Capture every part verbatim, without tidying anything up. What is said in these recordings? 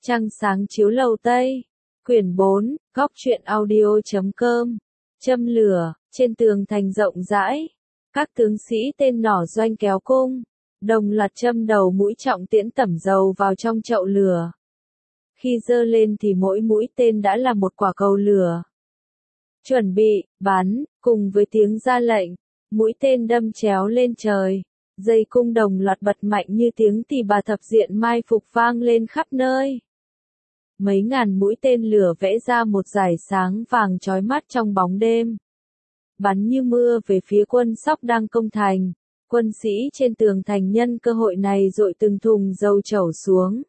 Trăng sáng chiếu lầu Tây. Quyển bốn, góc truyện audio chấm com. Châm lửa, trên tường thành rộng rãi. Các tướng sĩ tên nỏ doanh kéo cung, đồng loạt châm đầu mũi trọng tiễn tẩm dầu vào trong chậu lửa. Khi giơ lên thì mỗi mũi tên đã là một quả cầu lửa. Chuẩn bị, bắn, cùng với tiếng ra lệnh, mũi tên đâm chéo lên trời. Dây cung đồng loạt bật mạnh như tiếng tỳ bà thập diện mai phục vang lên khắp nơi. Mấy ngàn mũi tên lửa vẽ ra một dải sáng vàng chói mắt trong bóng đêm. Bắn như mưa về phía quân Sóc đang công thành. Quân sĩ trên tường thành nhân cơ hội này dội từng thùng dầu trẩu xuống.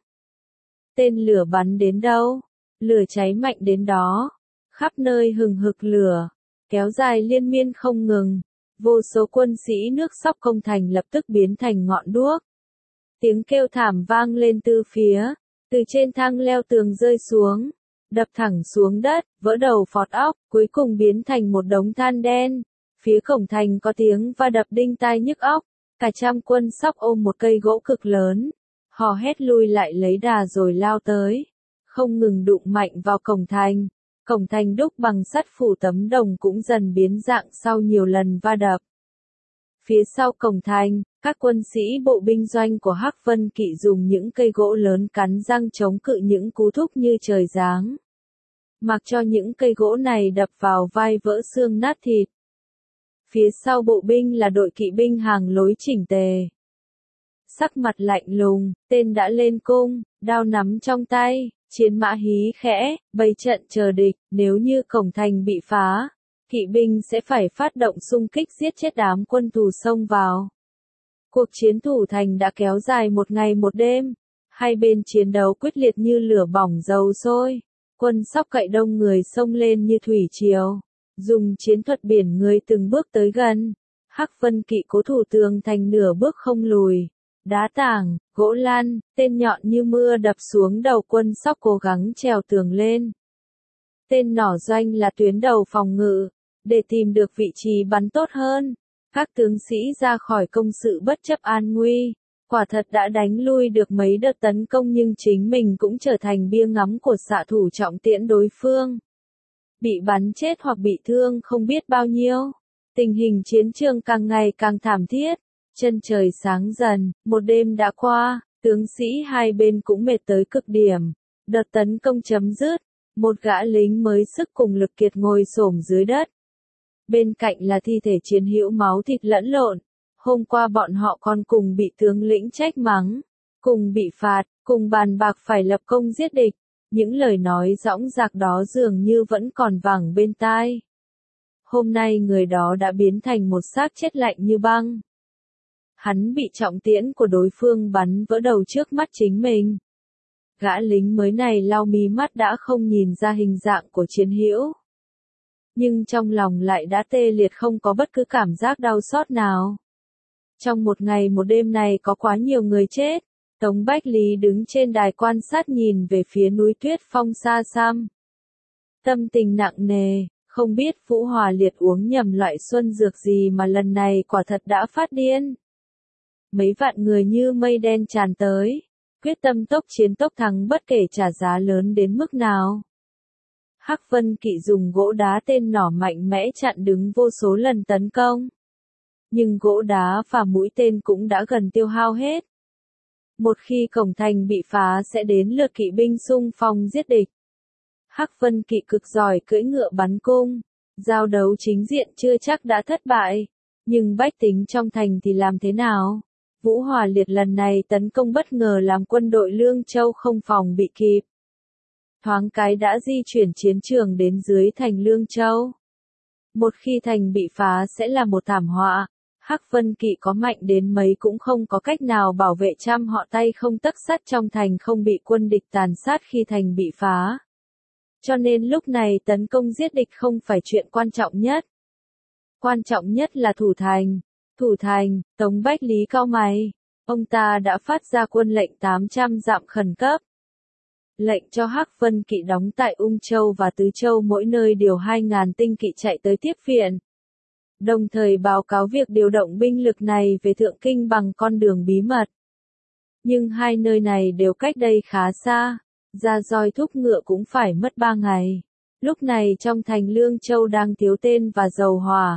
Tên lửa bắn đến đâu, lửa cháy mạnh đến đó. Khắp nơi hừng hực lửa, kéo dài liên miên không ngừng. Vô số quân sĩ nước Sóc công thành lập tức biến thành ngọn đuốc. Tiếng kêu thảm vang lên từ phía, từ trên thang leo tường rơi xuống, đập thẳng xuống đất, vỡ đầu phọt óc, cuối cùng biến thành một đống than đen. Phía cổng thành có tiếng va đập đinh tai nhức óc, cả trăm quân Sóc ôm một cây gỗ cực lớn, hò hét lui lại lấy đà rồi lao tới, không ngừng đụng mạnh vào cổng thành. Cổng thành đúc bằng sắt phủ tấm đồng cũng dần biến dạng sau nhiều lần va đập. Phía sau cổng thành, các quân sĩ bộ binh doanh của Hắc Vân Kỵ dùng những cây gỗ lớn cắn răng chống cự những cú thúc như trời giáng. Mặc cho những cây gỗ này đập vào vai vỡ xương nát thịt. Phía sau bộ binh là đội kỵ binh hàng lối chỉnh tề. Sắc mặt lạnh lùng, tên đã lên cung, đao nắm trong tay. Chiến mã hí khẽ, bày trận chờ địch, nếu như cổng thành bị phá, kỵ binh sẽ phải phát động xung kích giết chết đám quân thù xông vào. Cuộc chiến thủ thành đã kéo dài một ngày một đêm, hai bên chiến đấu quyết liệt như lửa bỏng dầu sôi, quân Sóc cậy đông người xông lên như thủy triều, dùng chiến thuật biển người từng bước tới gần. Hắc Vân Kỵ cố thủ tường thành nửa bước không lùi. Đá tảng, gỗ lan, tên nhọn như mưa đập xuống đầu quân Sóc cố gắng trèo tường lên. Tên nỏ doanh là tuyến đầu phòng ngự, để tìm được vị trí bắn tốt hơn. Các tướng sĩ ra khỏi công sự bất chấp an nguy, quả thật đã đánh lui được mấy đợt tấn công nhưng chính mình cũng trở thành bia ngắm của xạ thủ trọng tiễn đối phương. Bị bắn chết hoặc bị thương không biết bao nhiêu, tình hình chiến trường càng ngày càng thảm thiết. Chân trời sáng dần, một đêm đã qua, tướng sĩ hai bên cũng mệt tới cực điểm. Đợt tấn công chấm dứt, một gã lính mới sức cùng lực kiệt ngồi xổm dưới đất. Bên cạnh là thi thể chiến hữu máu thịt lẫn lộn. Hôm qua bọn họ còn cùng bị tướng lĩnh trách mắng, cùng bị phạt, cùng bàn bạc phải lập công giết địch. Những lời nói dõng dạc đó dường như vẫn còn vẳng bên tai. Hôm nay người đó đã biến thành một xác chết lạnh như băng. Hắn bị trọng tiễn của đối phương bắn vỡ đầu trước mắt chính mình. Gã lính mới này lau mí mắt đã không nhìn ra hình dạng của chiến hữu. Nhưng trong lòng lại đã tê liệt không có bất cứ cảm giác đau xót nào. Trong một ngày một đêm này có quá nhiều người chết. Tống Bách Lý đứng trên đài quan sát nhìn về phía núi tuyết phong xa xăm. Tâm tình nặng nề, không biết Vũ Hòa Liệt uống nhầm loại xuân dược gì mà lần này quả thật đã phát điên. Mấy vạn người như mây đen tràn tới, quyết tâm tốc chiến tốc thắng bất kể trả giá lớn đến mức nào. Hắc Vân Kỵ dùng gỗ đá tên nỏ mạnh mẽ chặn đứng vô số lần tấn công. Nhưng gỗ đá và mũi tên cũng đã gần tiêu hao hết. Một khi cổng thành bị phá sẽ đến lượt kỵ binh xung phong giết địch. Hắc Vân Kỵ cực giỏi cưỡi ngựa bắn cung, giao đấu chính diện chưa chắc đã thất bại, nhưng bách tính trong thành thì làm thế nào? Vũ Hòa Liệt lần này tấn công bất ngờ làm quân đội Lương Châu không phòng bị kịp. Thoáng cái đã di chuyển chiến trường đến dưới thành Lương Châu. Một khi thành bị phá sẽ là một thảm họa. Hắc Vân Kỵ có mạnh đến mấy cũng không có cách nào bảo vệ trăm họ tay không tấc sắt trong thành không bị quân địch tàn sát khi thành bị phá. Cho nên lúc này tấn công giết địch không phải chuyện quan trọng nhất. Quan trọng nhất là thủ thành. Thủ thành, Tống Bách Lý cau mày. Ông ta đã phát ra quân lệnh tám trăm dặm khẩn cấp. Lệnh cho Hắc Vân Kỵ đóng tại Ung Châu và Tứ Châu mỗi nơi điều hai nghìn tinh kỵ chạy tới tiếp viện. Đồng thời báo cáo việc điều động binh lực này về Thượng Kinh bằng con đường bí mật. Nhưng hai nơi này đều cách đây khá xa. ra roi thúc ngựa cũng phải mất ba ngày. Lúc này trong thành Lương Châu đang thiếu tên và dầu hỏa.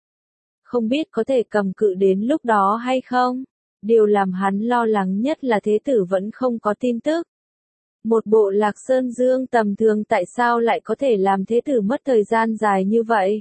Không biết có thể cầm cự đến lúc đó hay không? Điều làm hắn lo lắng nhất là thế tử vẫn không có tin tức. Một bộ Lạc Sơn Dương tầm thường tại sao lại có thể làm thế tử mất thời gian dài như vậy?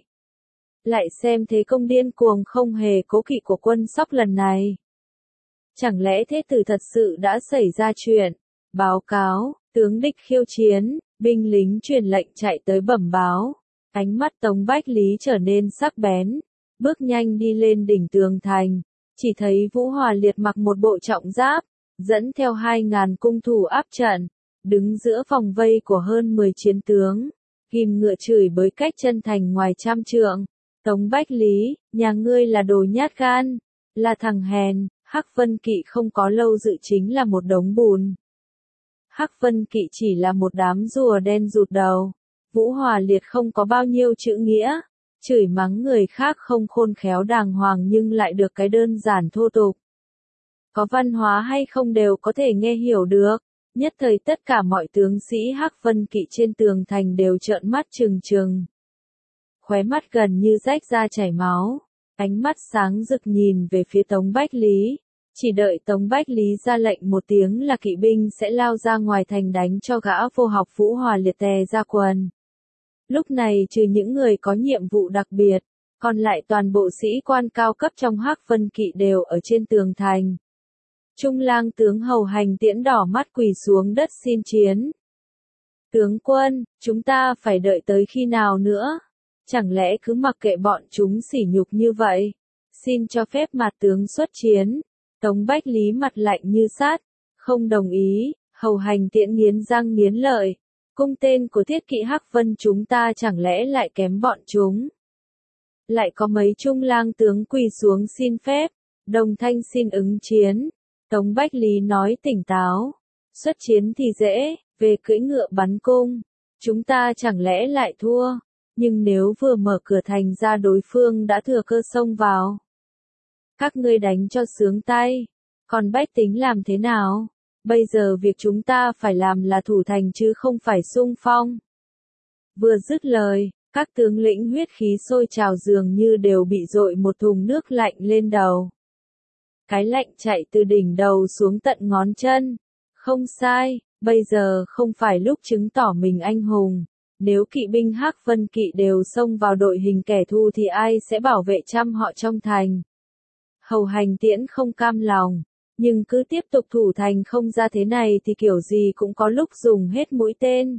Lại xem thế công điên cuồng không hề cố kỵ của quân Sóc lần này. Chẳng lẽ thế tử thật sự đã xảy ra chuyện? Báo cáo, tướng địch khiêu chiến, binh lính truyền lệnh chạy tới bẩm báo. Ánh mắt Tống Bách Lý trở nên sắc bén, bước nhanh đi lên đỉnh tường thành, chỉ thấy Vũ Hòa Liệt mặc một bộ trọng giáp, dẫn theo hai ngàn cung thủ áp trận, đứng giữa vòng vây của hơn mười chiến tướng, ghim ngựa chửi bới cách chân thành ngoài trăm trượng. Tống Bách Lý, nhà ngươi là đồ nhát gan, là thằng hèn, Hắc Vân Kỵ không có lâu dự chính là một đống bùn. Hắc Vân Kỵ chỉ là một đám rùa đen rụt đầu. Vũ Hòa Liệt không có bao nhiêu chữ nghĩa, chửi mắng người khác không khôn khéo đàng hoàng nhưng lại được cái đơn giản thô tục. Có văn hóa hay không đều có thể nghe hiểu được. Nhất thời tất cả mọi tướng sĩ Hắc Vân Kỵ trên tường thành đều trợn mắt trừng trừng. Khóe mắt gần như rách ra chảy máu, ánh mắt sáng rực nhìn về phía Tống Bách Lý. Chỉ đợi Tống Bách Lý ra lệnh một tiếng là kỵ binh sẽ lao ra ngoài thành đánh cho gã vô học Vũ Hòa Liệt tè ra quần. Lúc này trừ những người có nhiệm vụ đặc biệt, còn lại toàn bộ sĩ quan cao cấp trong Hắc Vân Kỵ đều ở trên tường thành. Trung lang tướng Hầu Hành Tiễn đỏ mắt quỳ xuống đất xin chiến. Tướng quân, chúng ta phải đợi tới khi nào nữa? Chẳng lẽ cứ mặc kệ bọn chúng sỉ nhục như vậy? Xin cho phép mặt tướng xuất chiến. Tống Bách Lý mặt lạnh như sắt, không đồng ý. Hầu Hành Tiễn nghiến răng nghiến lợi. Cung tên của thiết kỵ Hắc Vân chúng ta chẳng lẽ lại kém bọn chúng? Lại có mấy trung lang tướng quỳ xuống xin phép, đồng thanh xin ứng chiến. Tống Bách Lý nói tỉnh táo, xuất chiến thì dễ, về cưỡi ngựa bắn cung, chúng ta chẳng lẽ lại thua, nhưng nếu vừa mở cửa thành ra đối phương đã thừa cơ xông vào. Các ngươi đánh cho sướng tay, còn bách tính làm thế nào? Bây giờ việc chúng ta phải làm là thủ thành chứ không phải xung phong. Vừa dứt lời, các tướng lĩnh huyết khí sôi trào dường như đều bị dội một thùng nước lạnh lên đầu. Cái lạnh chạy từ đỉnh đầu xuống tận ngón chân. Không sai, bây giờ không phải lúc chứng tỏ mình anh hùng. Nếu kỵ binh Hắc Vân Kỵ đều xông vào đội hình kẻ thù thì ai sẽ bảo vệ trăm họ trong thành? Hầu Hành Tiễn không cam lòng, nhưng cứ tiếp tục thủ thành không ra thế này thì kiểu gì cũng có lúc dùng hết mũi tên.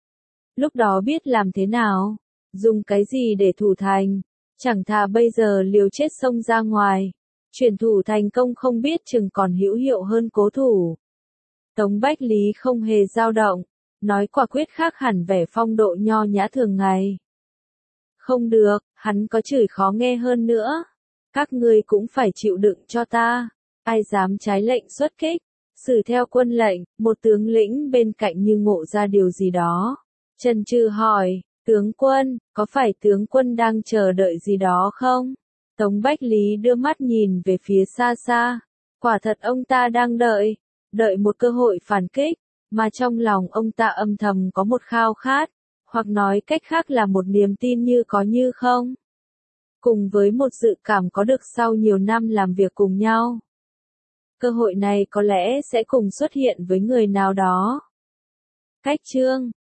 Lúc đó biết làm thế nào? Dùng cái gì để thủ thành? Chẳng thà bây giờ liều chết xông ra ngoài. Chuyển thủ thành công không biết chừng còn hữu hiệu hơn cố thủ. Tống Bách Lý không hề dao động, nói quả quyết khác hẳn vẻ phong độ nho nhã thường ngày. Không được, hắn có chửi khó nghe hơn nữa. Các ngươi cũng phải chịu đựng cho ta. Ai dám trái lệnh xuất kích, xử theo quân lệnh. Một tướng lĩnh bên cạnh như ngộ ra điều gì đó. Chần chừ hỏi, tướng quân, có phải tướng quân đang chờ đợi gì đó không? Tống Bách Lý đưa mắt nhìn về phía xa xa. Quả thật ông ta đang đợi, đợi một cơ hội phản kích, mà trong lòng ông ta âm thầm có một khao khát, hoặc nói cách khác là một niềm tin như có như không. Cùng với một dự cảm có được sau nhiều năm làm việc cùng nhau. Cơ hội này có lẽ sẽ cùng xuất hiện với người nào đó. Cách chương